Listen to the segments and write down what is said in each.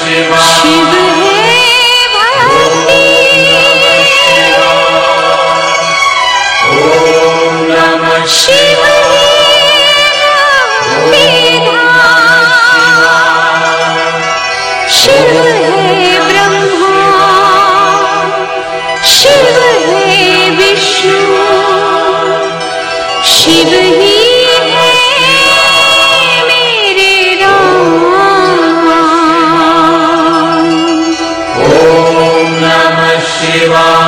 शिव है भक्ति, ओम नमः शिव शिव है ब्रह्मा, शिव है विष्णु, शिव ही है मेरे राम। ओम नमः शिवाय।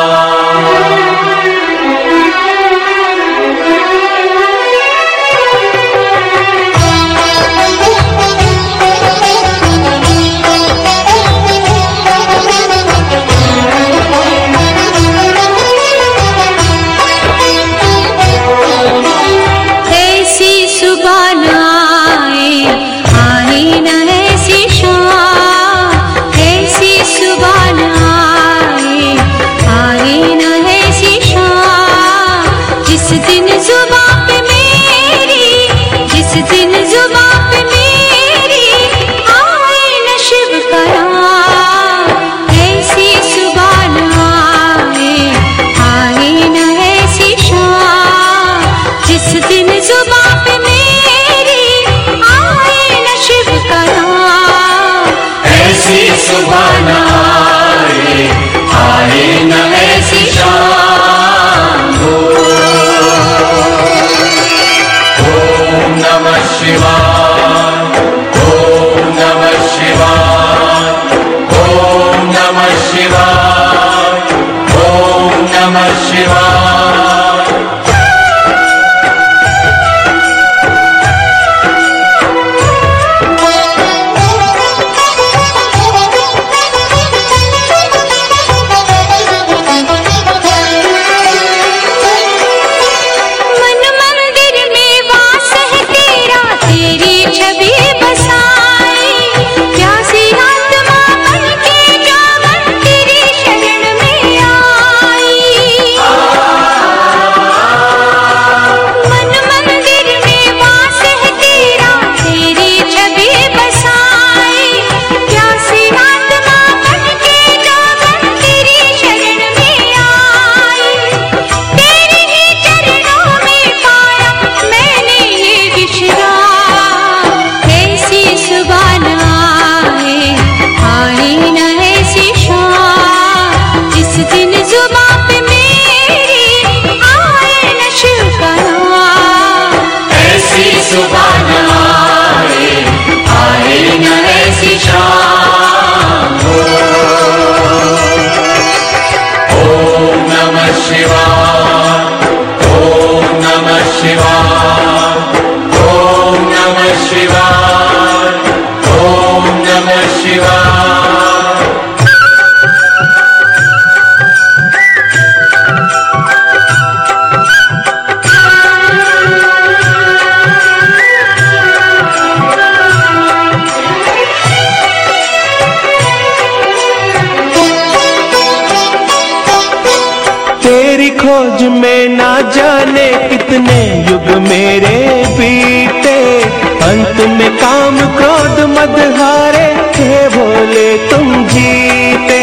तेरी खोज में ना जाने कितने युग मेरे बीते, अंत में काम क्रोध मद हारे थे भोले तुम जीते।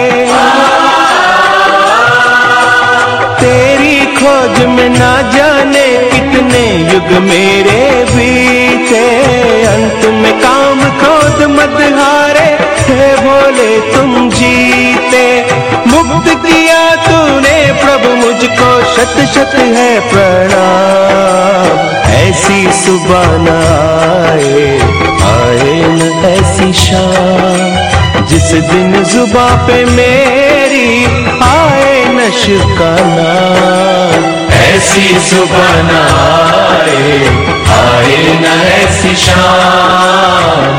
तेरी खोज में ना जाने कितने युग मेरे बीते, अंत में काम क्रोध मद हारे थे भोले तुम जीते। मुक्त किया तूने प्रभु मुझको, शत शत है प्रणाम। ऐसी सुबह न आए न ऐसी शाम, जिस दिन जुबां पे मेरी आए न शिव का नाम। ऐसी सुबह न आए न ऐसी शाम,